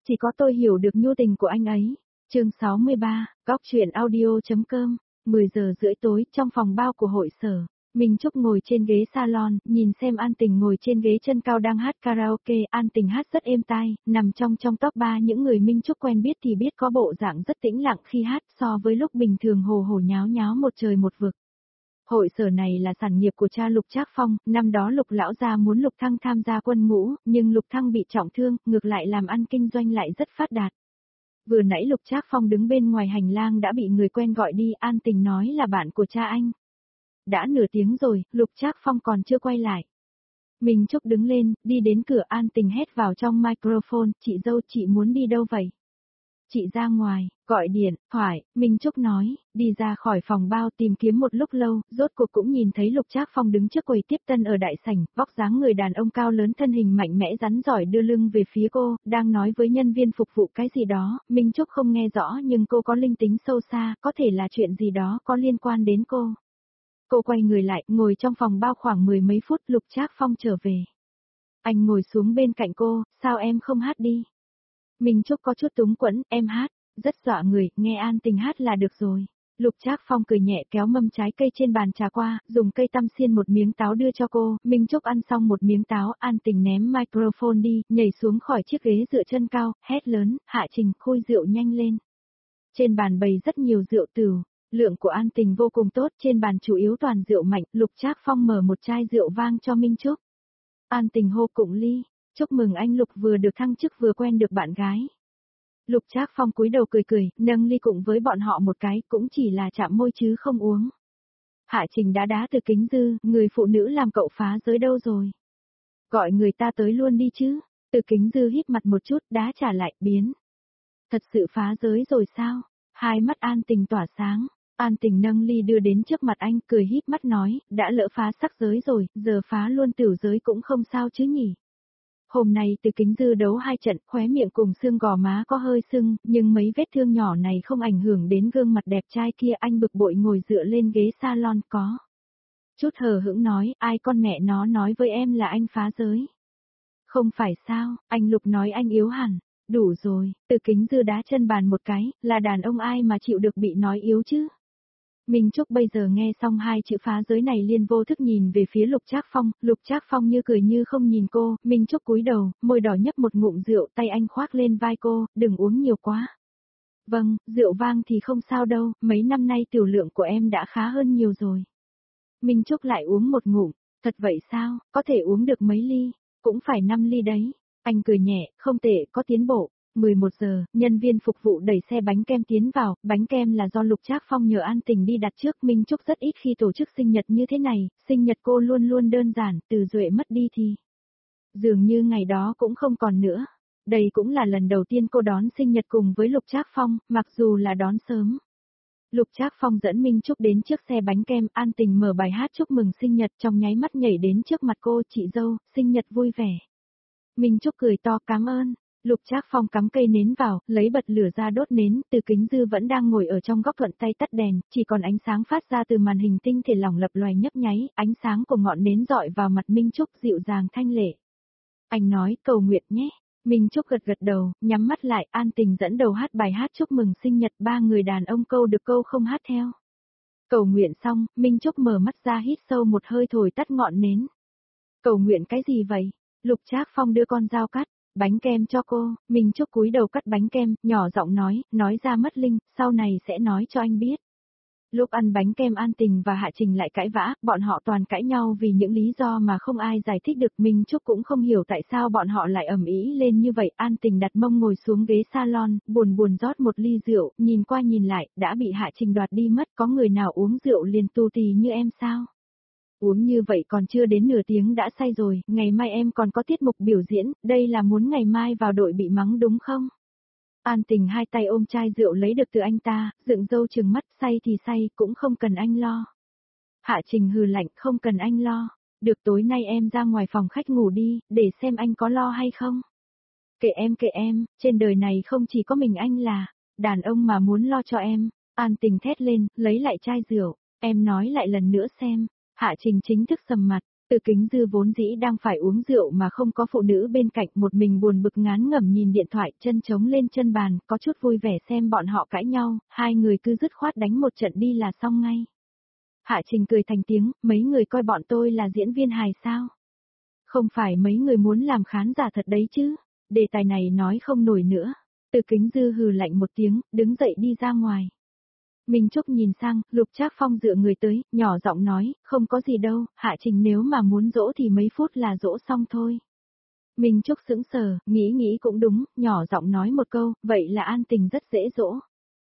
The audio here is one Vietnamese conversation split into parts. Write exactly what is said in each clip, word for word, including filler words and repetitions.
Chỉ có tôi hiểu được nhu tình của anh ấy. Chương sáu mươi ba, góc truyện audio.com, mười giờ rưỡi tối trong phòng bao của hội sở. Minh Trúc ngồi trên ghế salon, nhìn xem An Tình ngồi trên ghế chân cao đang hát karaoke. An Tình hát rất êm tai, nằm trong trong top ba những người Minh Trúc quen biết thì biết có bộ dạng rất tĩnh lặng khi hát so với lúc bình thường hồ hồ nháo nháo một trời một vực. Hội sở này là sản nghiệp của cha Lục Trác Phong, năm đó Lục lão gia muốn Lục Thăng tham gia quân ngũ, nhưng Lục Thăng bị trọng thương, ngược lại làm ăn kinh doanh lại rất phát đạt. Vừa nãy Lục Trác Phong đứng bên ngoài hành lang đã bị người quen gọi đi, An Tình nói là bạn của cha anh. Đã nửa tiếng rồi, Lục Trác Phong còn chưa quay lại. Minh Trúc đứng lên, đi đến cửa. An Tình hét vào trong microphone, chị dâu chị muốn đi đâu vậy? Chị ra ngoài, gọi điện, thoại, Minh Trúc nói, đi ra khỏi phòng bao tìm kiếm một lúc lâu, rốt cuộc cũng nhìn thấy Lục Trác Phong đứng trước quầy tiếp tân ở đại sảnh, vóc dáng người đàn ông cao lớn thân hình mạnh mẽ rắn giỏi đưa lưng về phía cô, đang nói với nhân viên phục vụ cái gì đó, Minh Trúc không nghe rõ nhưng cô có linh tính sâu xa, có thể là chuyện gì đó có liên quan đến cô. Cô quay người lại, ngồi trong phòng bao khoảng mười mấy phút, Lục Trác Phong trở về. Anh ngồi xuống bên cạnh cô, sao em không hát đi? Minh Trúc có chút túng quẫn, em hát, rất dọa người, nghe An Tình hát là được rồi. Lục Trác Phong cười nhẹ kéo mâm trái cây trên bàn trà qua, dùng cây tăm xiên một miếng táo đưa cho cô, Minh Trúc ăn xong một miếng táo, An Tình ném microphone đi, nhảy xuống khỏi chiếc ghế dựa chân cao, hét lớn, Hạ Trình, khui rượu nhanh lên. Trên bàn bày rất nhiều rượu tửu, lượng của An Tình vô cùng tốt, trên bàn chủ yếu toàn rượu mạnh, Lục Trác Phong mở một chai rượu vang cho Minh Trúc. An Tình hô cụng ly. Chúc mừng anh Lục vừa được thăng chức vừa quen được bạn gái. Lục Trác Phong cúi đầu cười cười, nâng ly cùng với bọn họ một cái, cũng chỉ là chạm môi chứ không uống. Hạ Trình đá đá Từ Kính Dư, người phụ nữ làm cậu phá giới đâu rồi? Gọi người ta tới luôn đi chứ. Từ Kính Dư híp mặt một chút, đá trả lại, biến. Thật sự phá giới rồi sao? Hai mắt An Tình tỏa sáng. An Tình nâng ly đưa đến trước mặt anh, cười híp mắt nói, đã lỡ phá sắc giới rồi, giờ phá luôn tiểu giới cũng không sao chứ nhỉ? Hôm nay Từ Kính Dư đấu hai trận, khóe miệng cùng xương gò má có hơi sưng, nhưng mấy vết thương nhỏ này không ảnh hưởng đến gương mặt đẹp trai kia. Anh bực bội ngồi dựa lên ghế salon có. Chút hờ hững nói, ai con mẹ nó nói với em là anh phá giới. Không phải sao, anh Lục nói anh yếu hẳn. Đủ rồi, Từ Kính Dư đá chân bàn một cái, là đàn ông ai mà chịu được bị nói yếu chứ. Minh Trúc bây giờ nghe xong hai chữ phá giới này liền vô thức nhìn về phía Lục Trác Phong, Lục Trác Phong như cười như không nhìn cô, Minh Trúc cúi đầu, môi đỏ nhấp một ngụm rượu, tay anh khoác lên vai cô, đừng uống nhiều quá. Vâng, rượu vang thì không sao đâu, mấy năm nay tiểu lượng của em đã khá hơn nhiều rồi. Minh Trúc lại uống một ngụm, thật vậy sao, có thể uống được mấy ly, cũng phải năm ly đấy. Anh cười nhẹ, không tệ, có tiến bộ. mười một giờ, nhân viên phục vụ đẩy xe bánh kem tiến vào, bánh kem là do Lục Trác Phong nhờ An Tình đi đặt trước. Minh Trúc rất ít khi tổ chức sinh nhật như thế này, sinh nhật cô luôn luôn đơn giản, từ Duệ mất đi thì dường như ngày đó cũng không còn nữa. Đây cũng là lần đầu tiên cô đón sinh nhật cùng với Lục Trác Phong, mặc dù là đón sớm. Lục Trác Phong dẫn Minh Trúc đến trước xe bánh kem, An Tình mở bài hát chúc mừng sinh nhật, trong nháy mắt nhảy đến trước mặt cô, chị dâu, sinh nhật vui vẻ. Minh Trúc cười to cảm ơn. Lục Trác Phong cắm cây nến vào, lấy bật lửa ra đốt nến, Từ Kính Dư vẫn đang ngồi ở trong góc thuận tay tắt đèn, chỉ còn ánh sáng phát ra từ màn hình tinh thể lỏng lập loài nhấp nháy, ánh sáng của ngọn nến dọi vào mặt Minh Trúc dịu dàng thanh lệ. Anh nói, cầu nguyện nhé. Minh Trúc gật gật đầu, nhắm mắt lại, An Tình dẫn đầu hát bài hát chúc mừng sinh nhật, ba người đàn ông câu được câu không hát theo. Cầu nguyện xong, Minh Trúc mở mắt ra hít sâu một hơi thổi tắt ngọn nến. Cầu nguyện cái gì vậy? Lục Trác Phong đưa con dao cắt bánh kem cho cô, Minh Trúc cúi đầu cắt bánh kem, nhỏ giọng nói, nói ra mất linh, sau này sẽ nói cho anh biết. Lúc ăn bánh kem An Tình và Hạ Trình lại cãi vã, bọn họ toàn cãi nhau vì những lý do mà không ai giải thích được. Minh Trúc cũng không hiểu tại sao bọn họ lại ầm ĩ lên như vậy. An Tình đặt mông ngồi xuống ghế salon, buồn buồn rót một ly rượu, nhìn qua nhìn lại, đã bị Hạ Trình đoạt đi mất. Có người nào uống rượu liền tu tì như em sao? Uống như vậy còn chưa đến nửa tiếng đã say rồi, ngày mai em còn có tiết mục biểu diễn, đây là muốn ngày mai vào đội bị mắng đúng không? An Tình hai tay ôm chai rượu lấy được từ anh ta, dựng râu trừng mắt, say thì say, cũng không cần anh lo. Hạ Trình hừ lạnh, không cần anh lo. Được, tối nay em ra ngoài phòng khách ngủ đi, để xem anh có lo hay không. Kệ em kệ em, trên đời này không chỉ có mình anh là đàn ông mà muốn lo cho em. An Tình thét lên, lấy lại chai rượu, em nói lại lần nữa xem. Hạ Trình chính thức sầm mặt, Từ Kính Dư vốn dĩ đang phải uống rượu mà không có phụ nữ bên cạnh, một mình buồn bực ngán ngẩm nhìn điện thoại, chân chống lên chân bàn, có chút vui vẻ xem bọn họ cãi nhau, hai người cứ dứt khoát đánh một trận đi là xong ngay. Hạ Trình cười thành tiếng, mấy người coi bọn tôi là diễn viên hài sao? Không phải mấy người muốn làm khán giả thật đấy chứ? Đề tài này nói không nổi nữa. Từ Kính Dư hừ lạnh một tiếng, đứng dậy đi ra ngoài. Minh Trúc nhìn sang, Lục Trác Phong dựa người tới, nhỏ giọng nói, không có gì đâu, Hạ Trình nếu mà muốn dỗ thì mấy phút là dỗ xong thôi. Minh Trúc sững sờ, nghĩ nghĩ cũng đúng, nhỏ giọng nói một câu, vậy là An Tình rất dễ dỗ.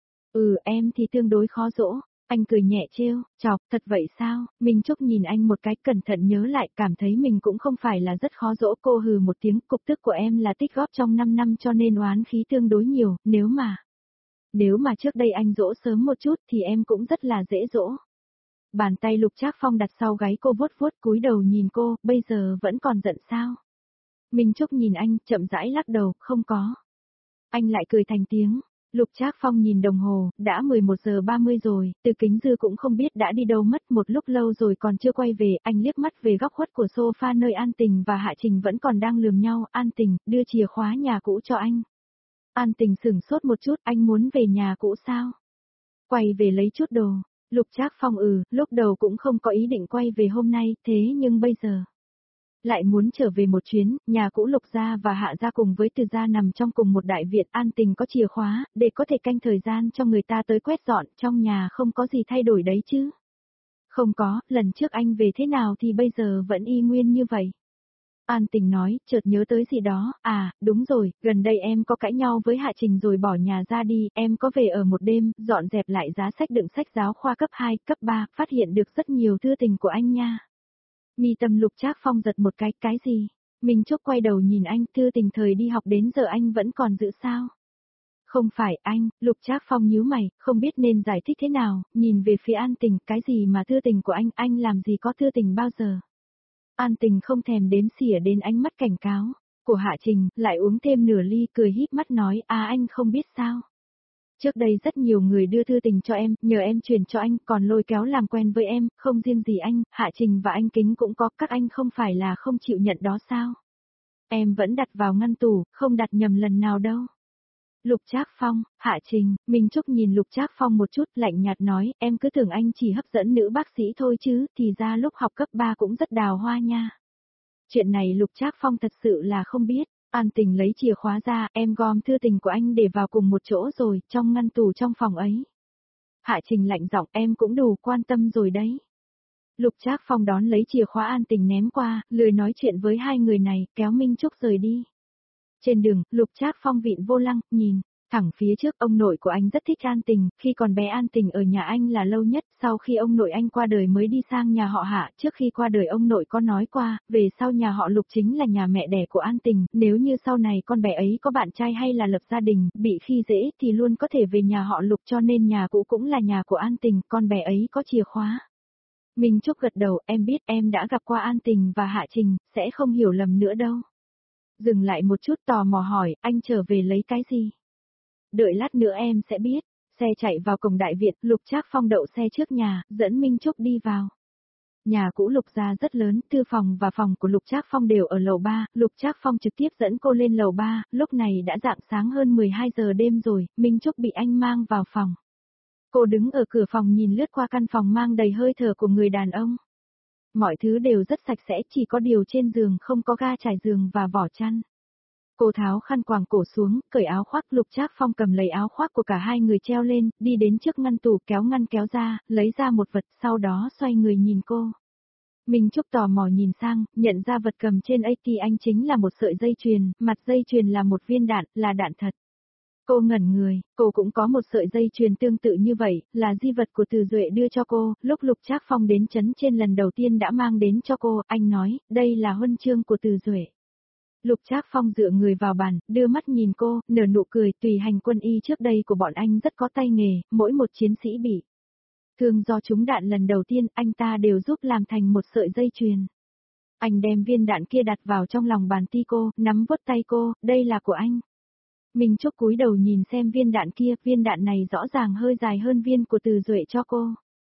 Ừ, em thì tương đối khó dỗ. Anh cười nhẹ trêu, chọc, thật vậy sao? Minh Trúc nhìn anh một cái, cẩn thận nhớ lại, cảm thấy mình cũng không phải là rất khó dỗ. Cô hừ một tiếng, cục tức của em là tích góp trong năm năm cho nên oán khí tương đối nhiều, nếu mà... Nếu mà trước đây anh dỗ sớm một chút thì em cũng rất là dễ dỗ. Bàn tay Lục Trác Phong đặt sau gáy cô vuốt vuốt, cúi đầu nhìn cô, bây giờ vẫn còn giận sao? Minh Trúc nhìn anh, chậm rãi lắc đầu, không có. Anh lại cười thành tiếng. Lục Trác Phong nhìn đồng hồ, đã mười một giờ ba mươi rồi, Từ Kính Dư cũng không biết đã đi đâu mất, một lúc lâu rồi còn chưa quay về, anh liếc mắt về góc khuất của sofa nơi An Tình và Hạ Trình vẫn còn đang lườm nhau, An Tình, đưa chìa khóa nhà cũ cho anh. An Tình sửng sốt một chút, anh muốn về nhà cũ sao? Quay về lấy chút đồ. Lục Trác Phong ừ, lúc đầu cũng không có ý định quay về hôm nay, thế nhưng bây giờ... Lại muốn trở về một chuyến, nhà cũ Lục gia và Hạ gia cùng với Từ gia nằm trong cùng một đại viện, An Tình có chìa khóa, để có thể canh thời gian cho người ta tới quét dọn, trong nhà không có gì thay đổi đấy chứ. Không có, lần trước anh về thế nào thì bây giờ vẫn y nguyên như vậy. An Tình nói, chợt nhớ tới gì đó, à, đúng rồi, gần đây em có cãi nhau với Hạ Trình rồi bỏ nhà ra đi, em có về ở một đêm, dọn dẹp lại giá sách đựng sách giáo khoa cấp hai, cấp ba, phát hiện được rất nhiều thư tình của anh nha. Mi tâm Lục Trác Phong giật một cái, cái gì? Minh Trúc quay đầu nhìn anh, thư tình thời đi học đến giờ anh vẫn còn giữ sao? Không phải anh, Lục Trác Phong nhíu mày, không biết nên giải thích thế nào, nhìn về phía An Tình, cái gì mà thư tình của anh, anh làm gì có thư tình bao giờ? An Tình không thèm đếm xỉa đến ánh mắt cảnh cáo của Hạ Trình, lại uống thêm nửa ly, cười híp mắt nói, à anh không biết sao? Trước đây rất nhiều người đưa thư tình cho em, nhờ em truyền cho anh, còn lôi kéo làm quen với em, không riêng gì anh, Hạ Trình và anh Kính cũng có, các anh không phải là không chịu nhận đó sao? Em vẫn đặt vào ngăn tủ, không đặt nhầm lần nào đâu. Lục Trác Phong, Hạ Trình, Minh Trúc nhìn Lục Trác Phong một chút, lạnh nhạt nói, em cứ tưởng anh chỉ hấp dẫn nữ bác sĩ thôi chứ, thì ra lúc học cấp ba cũng rất đào hoa nha. Chuyện này Lục Trác Phong thật sự là không biết. An Tình lấy chìa khóa ra, em gom thư tình của anh để vào cùng một chỗ rồi, trong ngăn tủ trong phòng ấy. Hạ Trình lạnh giọng, em cũng đủ quan tâm rồi đấy. Lục Trác Phong đón lấy chìa khóa An Tình ném qua, lười nói chuyện với hai người này, kéo Minh Trúc rời đi. Trên đường, Lục Trác Phong vịn vô lăng, nhìn, thẳng phía trước, ông nội của anh rất thích An Tình, khi còn bé An Tình ở nhà anh là lâu nhất, sau khi ông nội anh qua đời mới đi sang nhà họ Hạ, trước khi qua đời ông nội có nói qua, về sau nhà họ Lục chính là nhà mẹ đẻ của An Tình, nếu như sau này con bé ấy có bạn trai hay là lập gia đình, bị khi dễ thì luôn có thể về nhà họ Lục, cho nên nhà cũ cũng là nhà của An Tình, con bé ấy có chìa khóa. Minh Trúc gật đầu, em biết em đã gặp qua An Tình và Hạ Trình, sẽ không hiểu lầm nữa đâu. Dừng lại một chút tò mò hỏi, anh trở về lấy cái gì? Đợi lát nữa em sẽ biết. Xe chạy vào cổng đại viện, Lục Trác Phong đậu xe trước nhà, dẫn Minh Trúc đi vào. Nhà cũ Lục gia rất lớn, thư phòng và phòng của Lục Trác Phong đều ở lầu ba, Lục Trác Phong trực tiếp dẫn cô lên lầu ba, lúc này đã rạng sáng hơn mười hai giờ đêm rồi, Minh Trúc bị anh mang vào phòng. Cô đứng ở cửa phòng nhìn lướt qua căn phòng mang đầy hơi thở của người đàn ông. Mọi thứ đều rất sạch sẽ, chỉ có điều trên giường không có ga trải giường và vỏ chăn. Cô tháo khăn quàng cổ xuống, cởi áo khoác, Lục Trác Phong cầm lấy áo khoác của cả hai người treo lên, đi đến trước ngăn tủ kéo ngăn kéo ra, lấy ra một vật, sau đó xoay người nhìn cô. Minh Trúc tò mò nhìn sang, nhận ra vật cầm trên a tê anh chính là một sợi dây chuyền, mặt dây chuyền là một viên đạn, là đạn thật. Cô ngẩn người, cô cũng có một sợi dây chuyền tương tự như vậy, là di vật của Từ Duệ đưa cho cô, lúc Lục Trác Phong đến trấn trên lần đầu tiên đã mang đến cho cô, anh nói, đây là huân chương của Từ Duệ. Lục Trác Phong dựa người vào bàn, đưa mắt nhìn cô, nở nụ cười, tùy hành quân y trước đây của bọn anh rất có tay nghề, mỗi một chiến sĩ bị thương do trúng đạn lần đầu tiên, anh ta đều giúp làm thành một sợi dây chuyền. Anh đem viên đạn kia đặt vào trong lòng bàn tay cô, nắm vuốt tay cô, đây là của anh. Minh Trúc cúi đầu nhìn xem viên đạn kia, viên đạn này rõ ràng hơi dài hơn viên của Từ Duệ cho cô.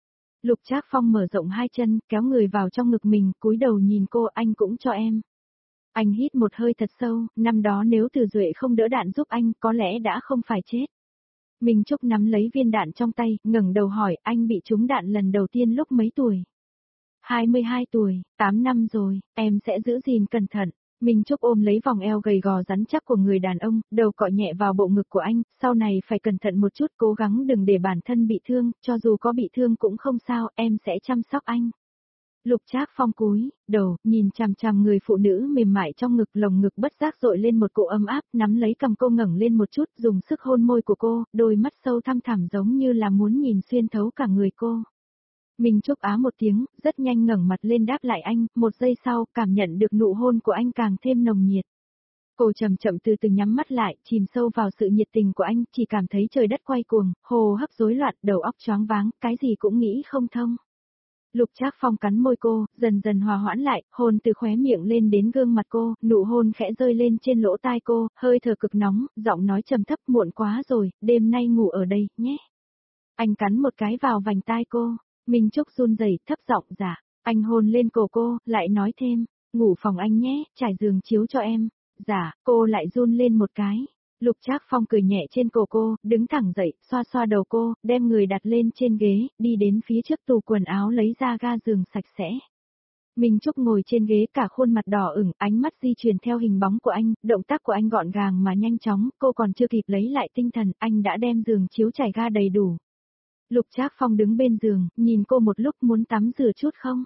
Lục Trác Phong mở rộng hai chân, kéo người vào trong ngực mình, cúi đầu nhìn cô, anh cũng cho em. Anh hít một hơi thật sâu, năm đó nếu Từ Duệ không đỡ đạn giúp anh, có lẽ đã không phải chết. Minh Trúc nắm lấy viên đạn trong tay, ngẩng đầu hỏi, anh bị trúng đạn lần đầu tiên lúc mấy tuổi? hai mươi hai tuổi, tám năm rồi, em sẽ giữ gìn cẩn thận. Minh Trúc ôm lấy vòng eo gầy gò rắn chắc của người đàn ông, đầu cọ nhẹ vào bộ ngực của anh, sau này phải cẩn thận một chút, cố gắng đừng để bản thân bị thương, cho dù có bị thương cũng không sao, em sẽ chăm sóc anh. Lục Trác Phong cúi đầu, nhìn chằm chằm người phụ nữ mềm mại trong ngực, lồng ngực bất giác dội lên một cỗ ấm áp, nắm lấy cầm cô ngẩng lên một chút, dùng sức hôn môi của cô, đôi mắt sâu thăm thẳm giống như là muốn nhìn xuyên thấu cả người cô. Minh Trúc á một tiếng, rất nhanh ngẩng mặt lên đáp lại anh, một giây sau, cảm nhận được nụ hôn của anh càng thêm nồng nhiệt. Cô chậm chậm từ từ nhắm mắt lại, chìm sâu vào sự nhiệt tình của anh, chỉ cảm thấy trời đất quay cuồng, hô hấp rối loạn, đầu óc choáng váng, cái gì cũng nghĩ không thông. Lục Trác Phong cắn môi cô, dần dần hòa hoãn lại, hôn từ khóe miệng lên đến gương mặt cô, nụ hôn khẽ rơi lên trên lỗ tai cô, hơi thở cực nóng, giọng nói trầm thấp, muộn quá rồi, đêm nay ngủ ở đây, nhé. Anh cắn một cái vào vành tai cô, Minh Trúc run rẩy, thấp giọng dạ, anh hôn lên cổ cô, lại nói thêm, ngủ phòng anh nhé, trải giường chiếu cho em. Dạ, cô lại run lên một cái. Lục Trác Phong cười nhẹ trên cổ cô, đứng thẳng dậy, xoa xoa đầu cô, đem người đặt lên trên ghế, đi đến phía trước tủ quần áo lấy ra ga giường sạch sẽ. Minh Trúc ngồi trên ghế cả khuôn mặt đỏ ửng, ánh mắt di chuyển theo hình bóng của anh, động tác của anh gọn gàng mà nhanh chóng, cô còn chưa kịp lấy lại tinh thần, anh đã đem giường chiếu trải ga đầy đủ. Lục Trác Phong đứng bên giường, nhìn cô một lúc, muốn tắm rửa chút không?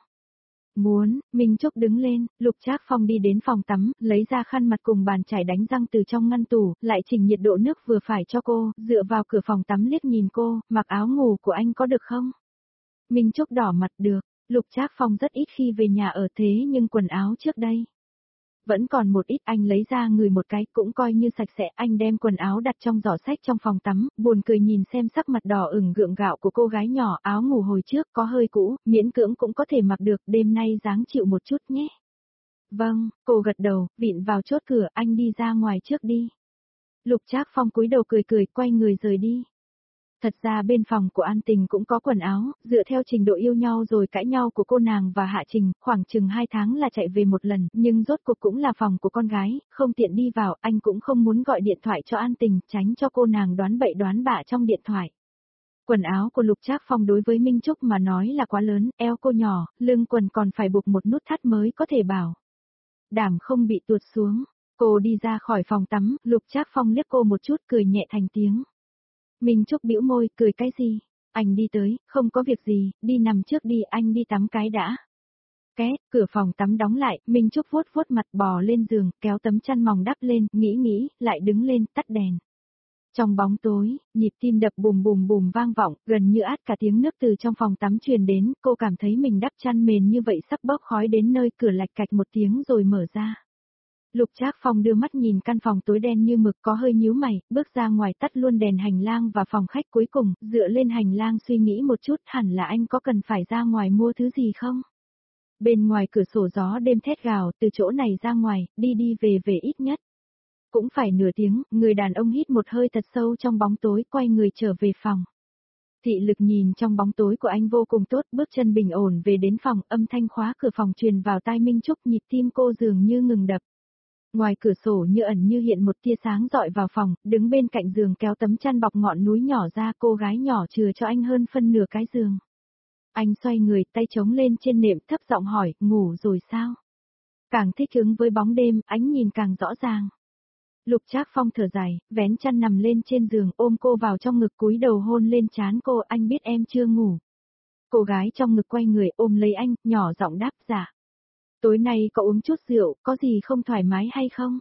Muốn, Minh Trúc đứng lên, Lục Trác Phong đi đến phòng tắm, lấy ra khăn mặt cùng bàn chải đánh răng từ trong ngăn tủ, lại chỉnh nhiệt độ nước vừa phải cho cô, dựa vào cửa phòng tắm liếc nhìn cô, mặc áo ngủ của anh có được không? Minh Trúc đỏ mặt được, Lục Trác Phong rất ít khi về nhà ở thế nhưng quần áo trước đây vẫn còn một ít, anh lấy ra ngửi một cái, cũng coi như sạch sẽ, anh đem quần áo đặt trong giỏ xách trong phòng tắm, buồn cười nhìn xem sắc mặt đỏ ửng gượng gạo của cô gái nhỏ, áo ngủ hồi trước có hơi cũ, miễn cưỡng cũng có thể mặc được, đêm nay dáng chịu một chút nhé. Vâng, cô gật đầu, vịn vào chốt cửa, anh đi ra ngoài trước đi. Lục Trác Phong cúi đầu cười cười, quay người rời đi. Thật ra bên phòng của An Tình cũng có quần áo, dựa theo trình độ yêu nhau rồi cãi nhau của cô nàng và Hạ Trình, khoảng chừng hai tháng là chạy về một lần, nhưng rốt cuộc cũng là phòng của con gái, không tiện đi vào, anh cũng không muốn gọi điện thoại cho An Tình, tránh cho cô nàng đoán bậy đoán bạ trong điện thoại. Quần áo của Lục Trác Phong đối với Minh Trúc mà nói là quá lớn, eo cô nhỏ, lưng quần còn phải buộc một nút thắt mới có thể bảo đảm không bị tuột xuống. Cô đi ra khỏi phòng tắm, Lục Trác Phong liếc cô một chút, cười nhẹ thành tiếng. Minh Trúc bĩu môi, cười cái gì? Anh đi tới, không có việc gì, đi nằm trước đi, anh đi tắm cái đã. Két, cửa phòng tắm đóng lại, Minh Trúc vuốt vuốt mặt, bò lên giường, kéo tấm chăn mỏng đắp lên, nghĩ nghĩ, lại đứng lên, tắt đèn. Trong bóng tối, nhịp tim đập bùm bùm bùm vang vọng, gần như át cả tiếng nước từ trong phòng tắm truyền đến, cô cảm thấy mình đắp chăn mền như vậy sắp bốc khói đến nơi, cửa lạch cạch một tiếng rồi mở ra. Lục Trác Phong đưa mắt nhìn căn phòng tối đen như mực, có hơi nhíu mày, bước ra ngoài tắt luôn đèn hành lang và phòng khách, cuối cùng, dựa lên hành lang suy nghĩ một chút, hẳn là anh có cần phải ra ngoài mua thứ gì không? Bên ngoài cửa sổ gió đêm thét gào, từ chỗ này ra ngoài, đi đi về về ít nhất cũng phải nửa tiếng, người đàn ông hít một hơi thật sâu trong bóng tối, quay người trở về phòng. Thị lực nhìn trong bóng tối của anh vô cùng tốt, bước chân bình ổn về đến phòng, âm thanh khóa cửa phòng truyền vào tai Minh Trúc, nhịp tim cô dường như ngừng đập. Ngoài cửa sổ như ẩn như hiện một tia sáng dọi vào phòng, đứng bên cạnh giường kéo tấm chăn bọc ngọn núi nhỏ ra, cô gái nhỏ chừa cho anh hơn phân nửa cái giường. Anh xoay người, tay chống lên trên nệm, thấp giọng hỏi, ngủ rồi sao? Càng thích ứng với bóng đêm, ánh nhìn càng rõ ràng. Lục Trác Phong thở dài, vén chăn nằm lên trên giường, ôm cô vào trong ngực, cúi đầu hôn lên trán cô, anh biết em chưa ngủ. Cô gái trong ngực quay người ôm lấy anh, nhỏ giọng đáp, dạ. Tối nay có uống chút rượu, có gì không thoải mái hay không?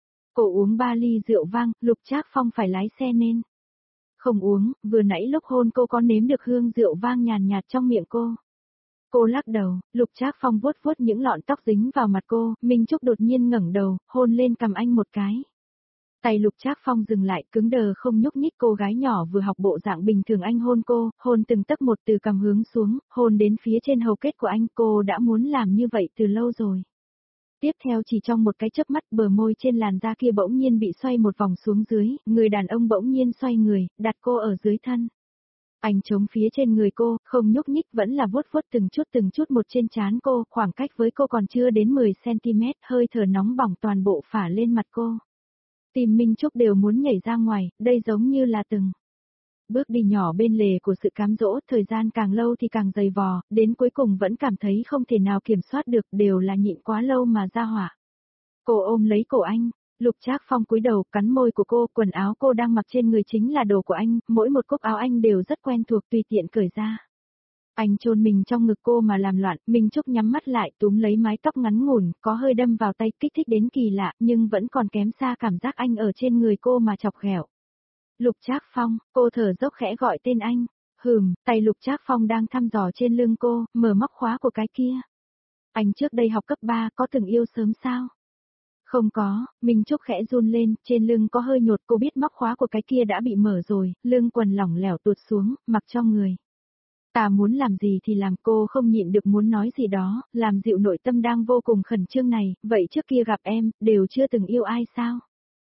Cô uống ba ly rượu vang, Lục Trác Phong phải lái xe nên. Không uống, vừa nãy lúc hôn cô có nếm được hương rượu vang nhàn nhạt trong miệng cô. Cô lắc đầu, Lục Trác Phong vuốt vuốt những lọn tóc dính vào mặt cô, Minh Trúc đột nhiên ngẩng đầu, hôn lên cằm anh một cái. Tay Lục Trác Phong dừng lại, cứng đờ không nhúc nhích, cô gái nhỏ vừa học bộ dạng bình thường anh hôn cô, hôn từng tấc một từ cằm hướng xuống, hôn đến phía trên hầu kết của anh, cô đã muốn làm như vậy từ lâu rồi. Tiếp theo chỉ trong một cái chớp mắt, bờ môi trên làn da kia bỗng nhiên bị xoay một vòng xuống dưới, người đàn ông bỗng nhiên xoay người, đặt cô ở dưới thân. Anh chống phía trên người cô, không nhúc nhích vẫn là vuốt vuốt từng chút từng chút một trên trán cô, khoảng cách với cô còn chưa đến mười xăng ti mét, hơi thở nóng bỏng toàn bộ phả lên mặt cô. Tim Minh Trúc đều muốn nhảy ra ngoài, đây giống như là từng bước đi nhỏ bên lề của sự cám dỗ, thời gian càng lâu thì càng dày vò, đến cuối cùng vẫn cảm thấy không thể nào kiểm soát được, đều là nhịn quá lâu mà ra hỏa. Cô ôm lấy cổ anh, Lục Trác Phong cúi đầu cắn môi của cô, quần áo cô đang mặc trên người chính là đồ của anh, mỗi một cúc áo anh đều rất quen thuộc tùy tiện cởi ra. Anh chôn mình trong ngực cô mà làm loạn, Minh Trúc nhắm mắt lại túm lấy mái tóc ngắn ngủn, có hơi đâm vào tay kích thích đến kỳ lạ, nhưng vẫn còn kém xa cảm giác anh ở trên người cô mà chọc ghẹo. Lục Trác Phong, cô thở dốc khẽ gọi tên anh. Hừm, tay Lục Trác Phong đang thăm dò trên lưng cô, mở móc khóa của cái kia. Anh trước đây học cấp ba, có từng yêu sớm sao? Không có, Minh Trúc khẽ run lên, trên lưng có hơi nhột, cô biết móc khóa của cái kia đã bị mở rồi, lưng quần lỏng lẻo tuột xuống, mặc cho người. Ta muốn làm gì thì làm, cô không nhịn được muốn nói gì đó, làm dịu nội tâm đang vô cùng khẩn trương này, vậy trước kia gặp em, đều chưa từng yêu ai sao?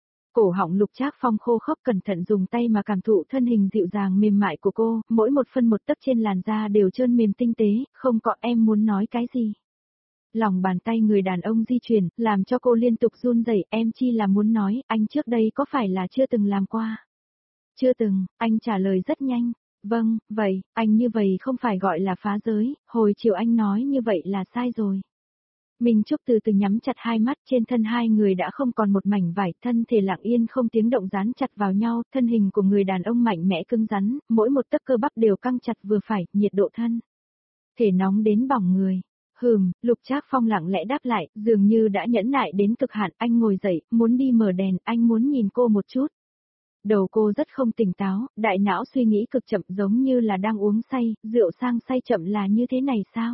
Cổ họng Lục Trác Phong khô khốc cẩn thận dùng tay mà cảm thụ thân hình dịu dàng mềm mại của cô, mỗi một phân một tấc trên làn da đều trơn mềm tinh tế, không có em muốn nói cái gì. Lòng bàn tay người đàn ông di chuyển, làm cho cô liên tục run rẩy, em chi là muốn nói, anh trước đây có phải là chưa từng làm qua? Chưa từng, anh trả lời rất nhanh. Vâng, vậy, anh như vậy không phải gọi là phá giới, hồi chiều anh nói như vậy là sai rồi. Minh Trúc từ từ nhắm chặt hai mắt, trên thân hai người đã không còn một mảnh vải, thân thể lặng yên không tiếng động dán chặt vào nhau, thân hình của người đàn ông mạnh mẽ cứng rắn, mỗi một tấc cơ bắp đều căng chặt vừa phải, nhiệt độ thân thể nóng đến bỏng người. Hừm, Lục Trác Phong lặng lẽ đáp lại, dường như đã nhẫn nại đến cực hạn, anh ngồi dậy, muốn đi mở đèn, anh muốn nhìn cô một chút. Đầu cô rất không tỉnh táo, đại não suy nghĩ cực chậm giống như là đang uống say, rượu sang say chậm là như thế này sao?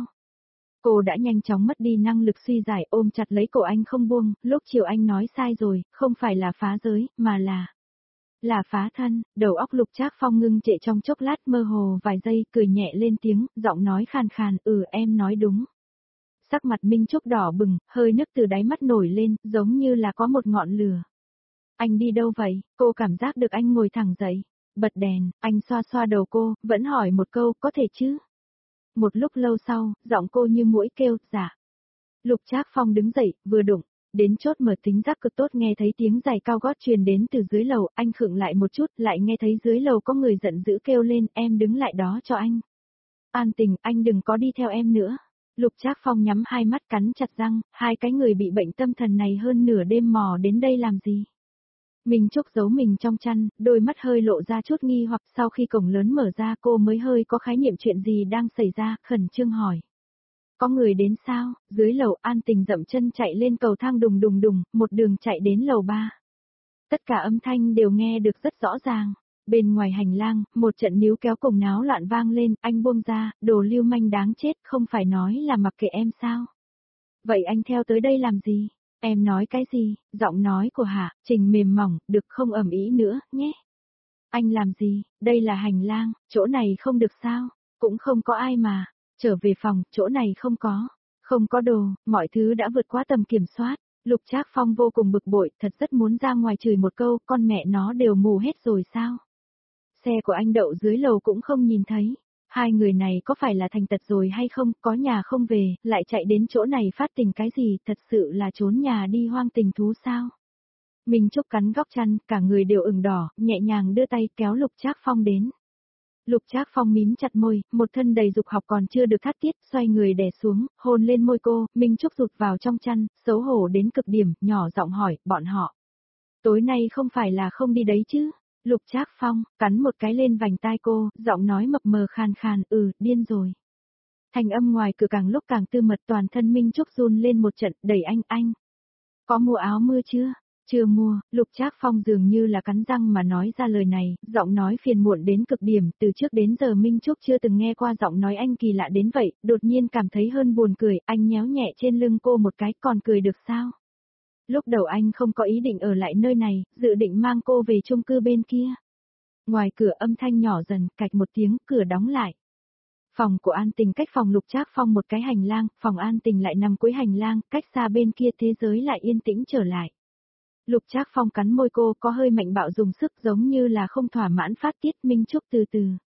Cô đã nhanh chóng mất đi năng lực suy giải, ôm chặt lấy cổ anh không buông, lúc chiều anh nói sai rồi, không phải là phá giới, mà là... Là phá thân, đầu óc Lục Trác Phong ngưng trệ trong chốc lát mơ hồ vài giây, cười nhẹ lên tiếng, giọng nói khàn khàn, ừ em nói đúng. Sắc mặt Minh Trúc đỏ bừng, hơi nước từ đáy mắt nổi lên, giống như là có một ngọn lửa. Anh đi đâu vậy? Cô cảm giác được anh ngồi thẳng dậy. Bật đèn, anh xoa xoa đầu cô, vẫn hỏi một câu, có thể chứ? Một lúc lâu sau, giọng cô như muỗi kêu, dạ. Lục Trác Phong đứng dậy, vừa đụng, đến chốt mở tính giác cực tốt nghe thấy tiếng giày cao gót truyền đến từ dưới lầu, anh khựng lại một chút, lại nghe thấy dưới lầu có người giận dữ kêu lên, em đứng lại đó cho anh. An Tình, anh đừng có đi theo em nữa. Lục Trác Phong nhắm hai mắt cắn chặt răng, hai cái người bị bệnh tâm thần này hơn nửa đêm mò đến đây làm gì? Minh Trúc giấu mình trong chăn, đôi mắt hơi lộ ra chút nghi hoặc sau khi cổng lớn mở ra cô mới hơi có khái niệm chuyện gì đang xảy ra, khẩn trương hỏi. Có người đến sao? Dưới lầu An Tình dậm chân chạy lên cầu thang đùng đùng đùng, một đường chạy đến lầu ba. Tất cả âm thanh đều nghe được rất rõ ràng. Bên ngoài hành lang, một trận níu kéo cùng náo loạn vang lên, anh buông ra, đồ lưu manh đáng chết, không phải nói là mặc kệ em sao? Vậy anh theo tới đây làm gì? Em nói cái gì? Giọng nói của Hạ, Trình mềm mỏng, được không ầm ĩ nữa, nhé. Anh làm gì? Đây là hành lang, chỗ này không được sao? Cũng không có ai mà. Trở về phòng, chỗ này không có. Không có đồ, mọi thứ đã vượt quá tầm kiểm soát. Lục Trác Phong vô cùng bực bội, thật rất muốn ra ngoài chửi một câu, con mẹ nó đều mù hết rồi sao? Xe của anh đậu dưới lầu cũng không nhìn thấy. Hai người này có phải là thành tật rồi hay không, có nhà không về, lại chạy đến chỗ này phát tình cái gì, thật sự là trốn nhà đi hoang tình thú sao? Minh Trúc cắn góc chăn, cả người đều ửng đỏ, nhẹ nhàng đưa tay kéo Lục Trác Phong đến. Lục Trác Phong mím chặt môi, một thân đầy dục học còn chưa được thắt tiết, xoay người đè xuống, hôn lên môi cô, Minh Trúc rụt vào trong chăn, xấu hổ đến cực điểm, nhỏ giọng hỏi, bọn họ. Tối nay không phải là không đi đấy chứ? Lục Trác Phong, cắn một cái lên vành tai cô, giọng nói mập mờ khàn khàn, ừ, điên rồi. Thành âm ngoài cửa càng lúc càng tư mật toàn thân Minh Trúc run lên một trận, đẩy anh, anh. Có mua áo mưa chưa? Chưa mua, Lục Trác Phong dường như là cắn răng mà nói ra lời này, giọng nói phiền muộn đến cực điểm, từ trước đến giờ Minh Trúc chưa từng nghe qua giọng nói anh kỳ lạ đến vậy, đột nhiên cảm thấy hơn buồn cười, anh nhéo nhẹ trên lưng cô một cái, còn cười được sao? Lúc đầu anh không có ý định ở lại nơi này, dự định mang cô về chung cư bên kia. Ngoài cửa âm thanh nhỏ dần, cạch một tiếng, cửa đóng lại. Phòng của An Tình cách phòng Lục Trác Phong một cái hành lang, phòng An Tình lại nằm cuối hành lang, cách xa bên kia thế giới lại yên tĩnh trở lại. Lục Trác Phong cắn môi cô có hơi mạnh bạo dùng sức giống như là không thỏa mãn phát tiết. Minh Trúc từ từ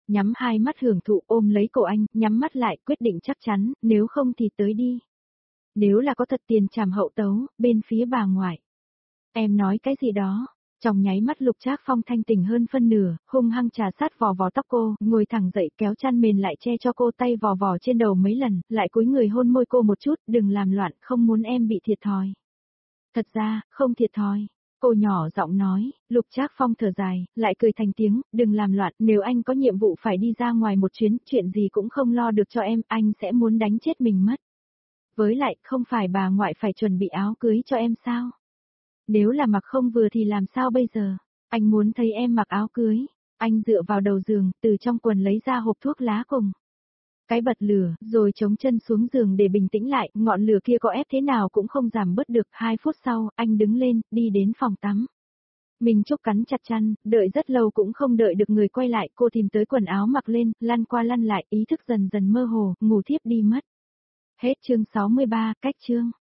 Nhắm hai mắt hưởng thụ ôm lấy cổ anh, nhắm mắt lại quyết định chắc chắn, nếu không thì tới đi. Nếu là có thật tiền trảm hậu tấu, bên phía bà ngoại. Em nói cái gì đó? Trong nháy mắt Lục Trác Phong thanh tỉnh hơn phân nửa, hung hăng trà sát vò vò tóc cô, ngồi thẳng dậy kéo chăn mền lại che cho cô, tay vò vò trên đầu mấy lần, lại cúi người hôn môi cô một chút, đừng làm loạn, không muốn em bị thiệt thòi. Thật ra, không thiệt thòi. Cô nhỏ giọng nói, Lục Trác Phong thở dài, lại cười thành tiếng, đừng làm loạn, nếu anh có nhiệm vụ phải đi ra ngoài một chuyến, chuyện gì cũng không lo được cho em, anh sẽ muốn đánh chết mình mất. Với lại, không phải bà ngoại phải chuẩn bị áo cưới cho em sao? Nếu là mặc không vừa thì làm sao bây giờ? Anh muốn thấy em mặc áo cưới. Anh dựa vào đầu giường, từ trong quần lấy ra hộp thuốc lá cùng cái bật lửa, rồi chống chân xuống giường để bình tĩnh lại, ngọn lửa kia có ép thế nào cũng không giảm bớt được. Hai phút sau, anh đứng lên, đi đến phòng tắm. Minh Trúc cắn chặt chăn, đợi rất lâu cũng không đợi được người quay lại, cô tìm tới quần áo mặc lên, lăn qua lăn lại, ý thức dần dần mơ hồ, ngủ thiếp đi mất. Hết chương sáu mươi ba, cách chương.